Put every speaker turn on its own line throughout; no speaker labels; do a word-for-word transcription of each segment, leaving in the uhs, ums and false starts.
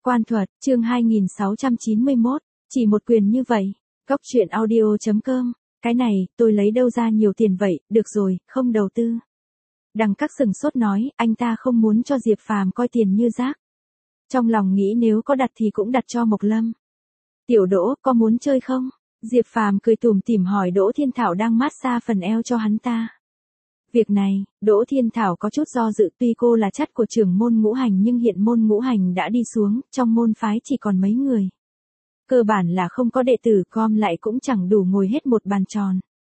Quan thuật, chương hai nghìn sáu trăm chín mươi mốt, chỉ một quyền như vậy. Góc truyện audio.com, cái này, tôi lấy đâu ra nhiều tiền vậy, được rồi, không đầu tư. Đằng Các sừng sốt nói, anh ta không muốn cho Diệp Phàm coi tiền như rác. Trong lòng nghĩ nếu có đặt thì cũng đặt cho Mộc Lâm. Tiểu Đỗ, có muốn chơi không? Diệp Phàm cười tủm tỉm hỏi Đỗ Thiên Thảo đang massage phần eo cho hắn ta. Việc này, Đỗ Thiên Thảo có chút do dự, tuy cô là chắt của trưởng môn ngũ hành nhưng hiện môn ngũ hành đã đi xuống, trong môn phái chỉ còn mấy người. Cơ bản là không có đệ tử, com lại cũng chẳng đủ ngồi hết một bàn tròn.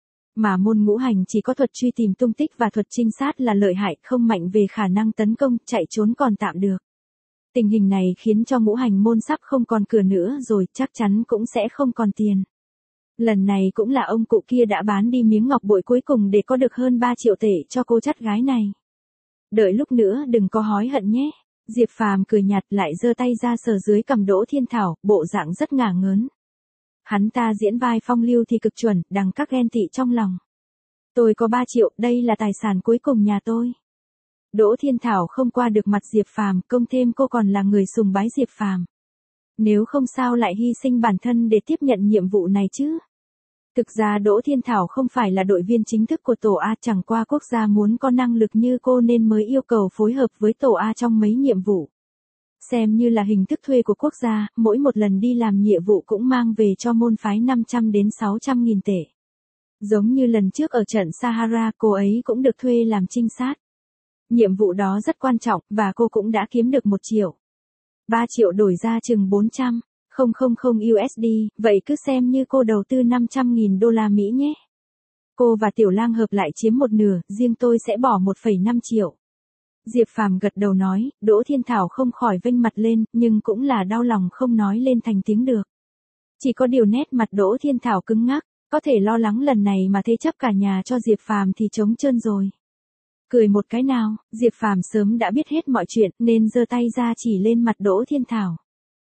Mà môn ngũ hành chỉ có thuật truy tìm tung tích và thuật trinh sát là lợi hại, không mạnh về khả năng tấn công, chạy trốn còn tạm được. Tình hình này khiến cho ngũ hành môn sắp không còn cửa nữa rồi, chắc chắn cũng sẽ không còn tiền. Lần này cũng là ông cụ kia đã bán đi miếng ngọc bội cuối cùng để có được hơn ba triệu tệ cho cô chắt gái này. Đợi lúc nữa đừng có hối hận nhé. Diệp Phàm cười nhạt lại giơ tay ra sờ dưới cằm Đỗ Thiên Thảo, bộ dạng rất ngả ngớn. Hắn ta diễn vai phong lưu thì cực chuẩn, Đằng Các ghen tị trong lòng. Tôi có ba triệu, đây là tài sản cuối cùng nhà tôi. Đỗ Thiên Thảo không qua được mặt Diệp Phàm, công thêm cô còn là người sùng bái Diệp Phàm. Nếu không sao lại hy sinh bản thân để tiếp nhận nhiệm vụ này chứ? Thực ra Đỗ Thiên Thảo không phải là đội viên chính thức của tổ A, chẳng qua quốc gia muốn có năng lực như cô nên mới yêu cầu phối hợp với tổ A trong mấy nhiệm vụ. Xem như là hình thức thuê của quốc gia, mỗi một lần đi làm nhiệm vụ cũng mang về cho môn phái năm trăm đến sáu trăm nghìn tệ. Giống như lần trước ở trận Sahara, cô ấy cũng được thuê làm trinh sát. Nhiệm vụ đó rất quan trọng, và cô cũng đã kiếm được một triệu. ba triệu đổi ra chừng bốn trăm nghìn u ét đê, vậy cứ xem như cô đầu tư năm trăm nghìn đô la Mỹ nhé. Cô và Tiểu Lang hợp lại chiếm một nửa, riêng tôi sẽ bỏ một phẩy năm triệu. Diệp Phàm gật đầu nói, Đỗ Thiên Thảo không khỏi vênh mặt lên, nhưng cũng là đau lòng không nói lên thành tiếng được. Chỉ có điều nét mặt Đỗ Thiên Thảo cứng ngắc, có thể lo lắng lần này mà thế chấp cả nhà cho Diệp Phàm thì trống trơn rồi. Cười một cái nào, Diệp Phàm sớm đã biết hết mọi chuyện nên giơ tay ra chỉ lên mặt Đỗ Thiên Thảo.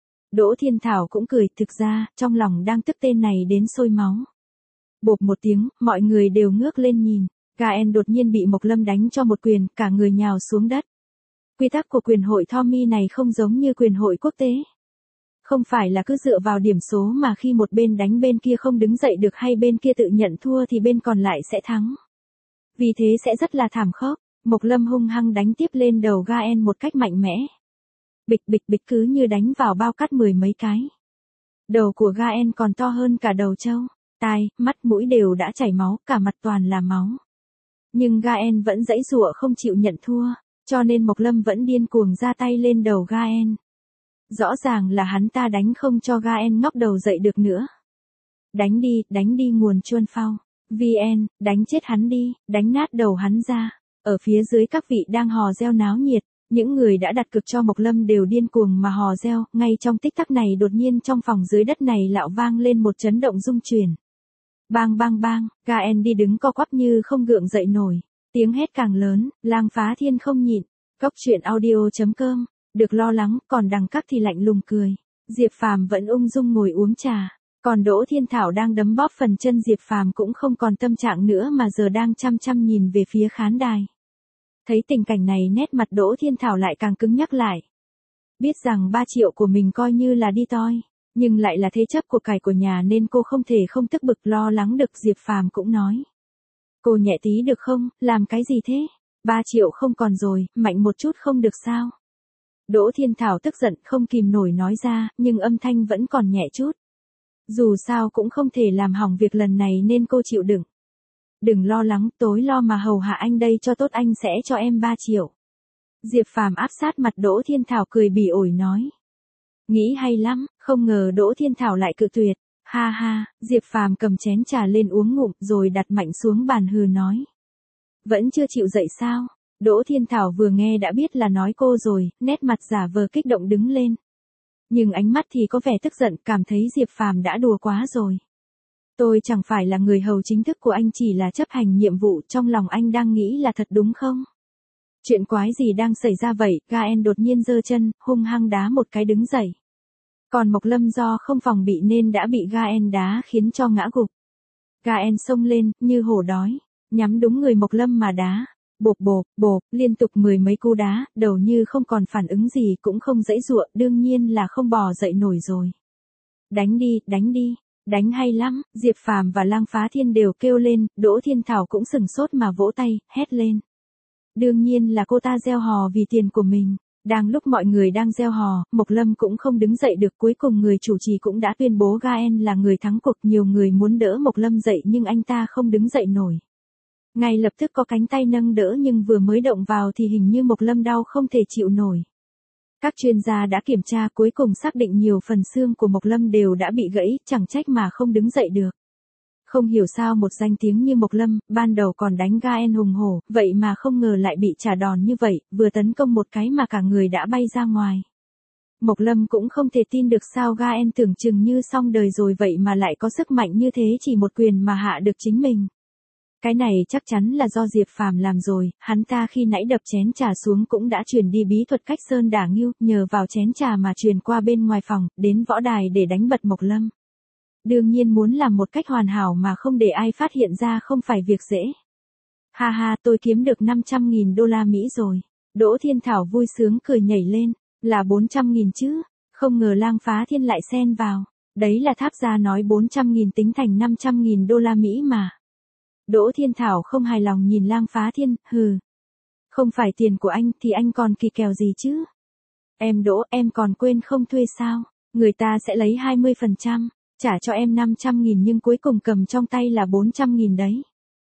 Đỗ Thiên Thảo cũng cười, thực ra, trong lòng đang tức tên này đến sôi máu. Bộp một tiếng, mọi người đều ngước lên nhìn. Gaen đột nhiên bị Mộc Lâm đánh cho một quyền, cả người nhào xuống đất. Quy tắc của quyền hội Tommy này không giống như quyền hội quốc tế. Không phải là cứ dựa vào điểm số mà khi một bên đánh bên kia không đứng dậy được hay bên kia tự nhận thua thì bên còn lại sẽ thắng. Vì thế sẽ rất là thảm khốc. Mộc Lâm hung hăng đánh tiếp lên đầu Gaen một cách mạnh mẽ. Bịch bịch bịch cứ như đánh vào bao cát mười mấy cái. Đầu của Gaen còn to hơn cả đầu trâu. Tai, mắt mũi đều đã chảy máu, cả mặt toàn là máu. Nhưng Gaen vẫn giãy giụa không chịu nhận thua, cho nên Mộc Lâm vẫn điên cuồng ra tay lên đầu Gaen. Rõ ràng là hắn ta đánh không cho Gaen ngóc đầu dậy được nữa. Đánh đi, đánh đi nguồn chuôn phao. vê en, đánh chết hắn đi, đánh nát đầu hắn ra. Ở phía dưới các vị đang hò reo náo nhiệt, những người đã đặt cược cho Mộc Lâm đều điên cuồng mà hò reo, ngay trong tích tắc này đột nhiên trong phòng dưới đất này lạo vang lên một chấn động rung chuyển. Bang bang bang, Gaen đi đứng co quắp như không gượng dậy nổi, tiếng hét càng lớn, lang phá thiên không nhịn. Góc truyện audio.com, được lo lắng, còn Đằng Các thì lạnh lùng cười. Diệp Phàm vẫn ung dung ngồi uống trà, còn Đỗ Thiên Thảo đang đấm bóp phần chân Diệp Phàm cũng không còn tâm trạng nữa mà giờ đang chăm chăm nhìn về phía khán đài. Thấy tình cảnh này nét mặt Đỗ Thiên Thảo lại càng cứng nhắc lại. Biết rằng ba triệu của mình coi như là đi toi, nhưng lại là thế chấp của cải của nhà nên cô không thể không tức bực lo lắng được. Diệp Phàm cũng nói. Cô nhẹ tí được không, làm cái gì thế? ba triệu không còn rồi, mạnh một chút không được sao? Đỗ Thiên Thảo tức giận không kìm nổi nói ra, nhưng âm thanh vẫn còn nhẹ chút. Dù sao cũng không thể làm hỏng việc lần này nên cô chịu đựng. Đừng lo lắng, tối lo mà hầu hạ anh đây cho tốt, anh sẽ cho em ba triệu. Diệp Phàm áp sát mặt Đỗ Thiên Thảo cười bỉ ổi nói. Nghĩ hay lắm, không ngờ Đỗ Thiên Thảo lại cự tuyệt. Ha ha, Diệp Phàm cầm chén trà lên uống ngụm rồi đặt mạnh xuống bàn hừ nói. Vẫn chưa chịu dậy sao? Đỗ Thiên Thảo vừa nghe đã biết là nói cô rồi, nét mặt giả vờ kích động đứng lên. Nhưng ánh mắt thì có vẻ tức giận, cảm thấy Diệp Phàm đã đùa quá rồi. Tôi chẳng phải là người hầu chính thức của anh, chỉ là chấp hành nhiệm vụ, trong lòng anh đang nghĩ là thật đúng không? Chuyện quái gì đang xảy ra vậy? Gaen đột nhiên giơ chân, hung hăng đá một cái đứng dậy. Còn Mộc Lâm do không phòng bị nên đã bị Gaen đá khiến cho ngã gục. Gaen xông lên, như hổ đói, nhắm đúng người Mộc Lâm mà đá. Bộp bộp, bộp, liên tục mười mấy cú đá, đầu như không còn phản ứng gì cũng không giãy giụa, đương nhiên là không bò dậy nổi rồi. Đánh đi, đánh đi, đánh hay lắm, Diệp Phàm và Lang Phá Thiên đều kêu lên, Đỗ Thiên Thảo cũng sừng sốt mà vỗ tay, hét lên. Đương nhiên là cô ta gieo hò vì tiền của mình. Đang lúc mọi người đang gieo hò, Mộc Lâm cũng không đứng dậy được, cuối cùng người chủ trì cũng đã tuyên bố Gaen là người thắng cuộc. Nhiều người muốn đỡ Mộc Lâm dậy nhưng anh ta không đứng dậy nổi. Ngay lập tức có cánh tay nâng đỡ nhưng vừa mới động vào thì hình như Mộc Lâm đau không thể chịu nổi. Các chuyên gia đã kiểm tra cuối cùng xác định nhiều phần xương của Mộc Lâm đều đã bị gãy, chẳng trách mà không đứng dậy được. Không hiểu sao một danh tiếng như Mộc Lâm, ban đầu còn đánh Gaen hùng hổ, vậy mà không ngờ lại bị trả đòn như vậy, vừa tấn công một cái mà cả người đã bay ra ngoài. Mộc Lâm cũng không thể tin được sao Gaen tưởng chừng như xong đời rồi vậy mà lại có sức mạnh như thế, chỉ một quyền mà hạ được chính mình. Cái này chắc chắn là do Diệp Phàm làm rồi, hắn ta khi nãy đập chén trà xuống cũng đã truyền đi bí thuật cách sơn đả ngưu, nhờ vào chén trà mà truyền qua bên ngoài phòng, đến võ đài để đánh bật Mộc Lâm. Đương nhiên muốn làm một cách hoàn hảo mà không để ai phát hiện ra không phải việc dễ. Ha ha, tôi kiếm được năm trăm nghìn đô la Mỹ rồi. Đỗ Thiên Thảo vui sướng cười nhảy lên, là bốn trăm nghìn chứ, không ngờ Lang Phá Thiên lại xen vào. Đấy là Tháp gia nói bốn trăm nghìn tính thành năm trăm nghìn đô la Mỹ mà. Đỗ Thiên Thảo không hài lòng nhìn Lang Phá Thiên, hừ. Không phải tiền của anh thì anh còn kỳ kèo gì chứ? Em Đỗ, em còn quên không thuê sao? Người ta sẽ lấy hai mươi phần trăm, trả cho em năm trăm nghìn nhưng cuối cùng cầm trong tay là bốn trăm nghìn đấy.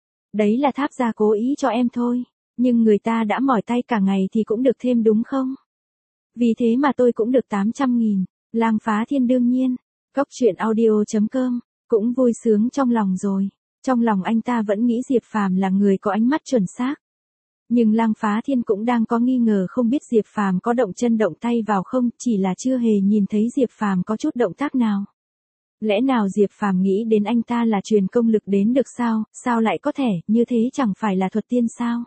Đấy là Tháp gia cố ý cho em thôi, nhưng người ta đã mỏi tay cả ngày thì cũng được thêm đúng không? Vì thế mà tôi cũng được tám trăm nghìn. Lang Phá Thiên đương nhiên, Cốc truyện audio chấm com, cũng vui sướng trong lòng rồi. Trong lòng anh ta vẫn nghĩ Diệp Phàm là người có ánh mắt chuẩn xác. Nhưng Lang Phá Thiên cũng đang có nghi ngờ không biết Diệp Phàm có động chân động tay vào không, chỉ là chưa hề nhìn thấy Diệp Phàm có chút động tác nào. Lẽ nào Diệp Phàm nghĩ đến anh ta là truyền công lực đến được sao, sao lại có thể, như thế chẳng phải là thuật tiên sao?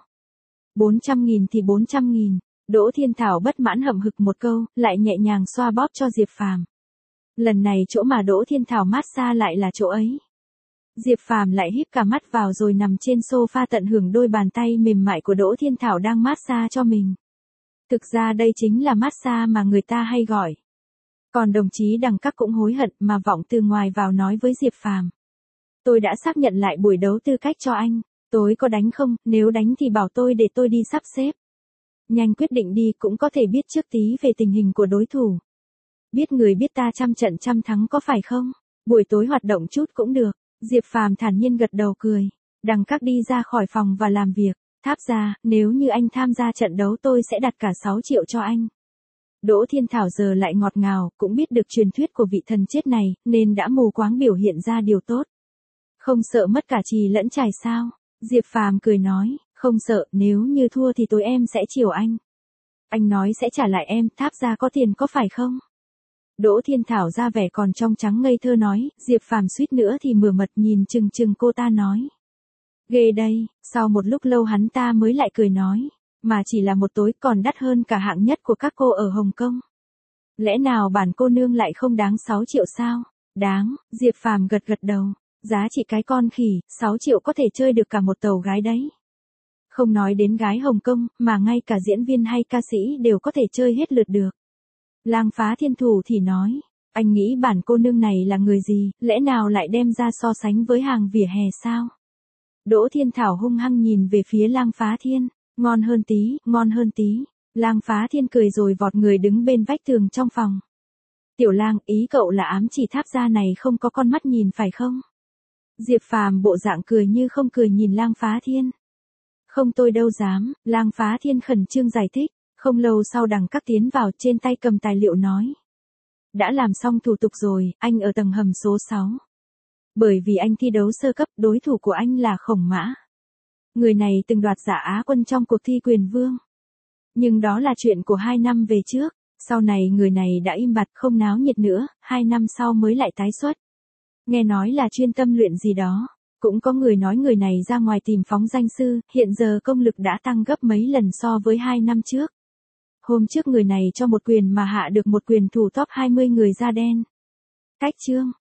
bốn trăm nghìn thì bốn trăm nghìn, Đỗ Thiên Thảo bất mãn hậm hực một câu, lại nhẹ nhàng xoa bóp cho Diệp Phàm. Lần này chỗ mà Đỗ Thiên Thảo mát xa lại là chỗ ấy. Diệp Phàm lại híp cả mắt vào rồi nằm trên sofa tận hưởng đôi bàn tay mềm mại của Đỗ Thiên Thảo đang mát xa cho mình. Thực ra đây chính là mát xa mà người ta hay gọi. Còn đồng chí Đằng Các cũng hối hận mà vọng từ ngoài vào nói với Diệp Phàm. Tôi đã xác nhận lại buổi đấu tư cách cho anh, tối có đánh không, nếu đánh thì bảo tôi để tôi đi sắp xếp. Nhanh quyết định đi, cũng có thể biết trước tí về tình hình của đối thủ. Biết người biết ta trăm trận trăm thắng có phải không? Buổi tối hoạt động chút cũng được. Diệp Phàm thản nhiên gật đầu cười. Đằng Các đi ra khỏi phòng và làm việc. Tháp gia, nếu như anh tham gia trận đấu tôi sẽ đặt cả sáu triệu cho anh. Đỗ Thiên Thảo giờ lại ngọt ngào, cũng biết được truyền thuyết của vị thần chết này, nên đã mù quáng biểu hiện ra điều tốt. Không sợ mất cả chì lẫn chài sao? Diệp Phàm cười nói, không sợ, nếu như thua thì tối em sẽ chiều anh. Anh nói sẽ trả lại em, Tháp gia có tiền có phải không? Đỗ Thiên Thảo ra vẻ còn trong trắng ngây thơ nói, Diệp Phàm suýt nữa thì mửa mật nhìn chừng chừng cô ta nói. Ghê đây, sau một lúc lâu hắn ta mới lại cười nói, mà chỉ là một tối còn đắt hơn cả hạng nhất của các cô ở Hồng Kông. Lẽ nào bản cô nương lại không đáng sáu triệu sao? Đáng, Diệp Phàm gật gật đầu, giá trị cái con khỉ, sáu triệu có thể chơi được cả một tàu gái đấy. Không nói đến gái Hồng Kông, mà ngay cả diễn viên hay ca sĩ đều có thể chơi hết lượt được. Lang Phá Thiên thủ thì nói, anh nghĩ bản cô nương này là người gì, lẽ nào lại đem ra so sánh với hàng vỉa hè sao? Đỗ Thiên Thảo hung hăng nhìn về phía Lang Phá Thiên, ngon hơn tí, ngon hơn tí. Lang Phá Thiên cười rồi vọt người đứng bên vách tường trong phòng. Tiểu Lang, ý cậu là ám chỉ Tháp gia này không có con mắt nhìn phải không? Diệp Phàm bộ dạng cười như không cười nhìn Lang Phá Thiên. Không, tôi đâu dám, Lang Phá Thiên khẩn trương giải thích. Không lâu sau Đằng Các tiến vào, trên tay cầm tài liệu nói. Đã làm xong thủ tục rồi, anh ở tầng hầm số sáu. Bởi vì anh thi đấu sơ cấp, đối thủ của anh là Khổng Mã. Người này từng đoạt giải Á quân trong cuộc thi Quyền Vương. Nhưng đó là chuyện của hai năm về trước, sau này người này đã im bặt không náo nhiệt nữa, hai năm sau mới lại tái xuất. Nghe nói là chuyên tâm luyện gì đó. Cũng có người nói người này ra ngoài tìm phóng danh sư, hiện giờ công lực đã tăng gấp mấy lần so với hai năm trước. Hôm trước người này cho một quyền mà hạ được một quyền thủ top hai mươi người da đen. Cách chương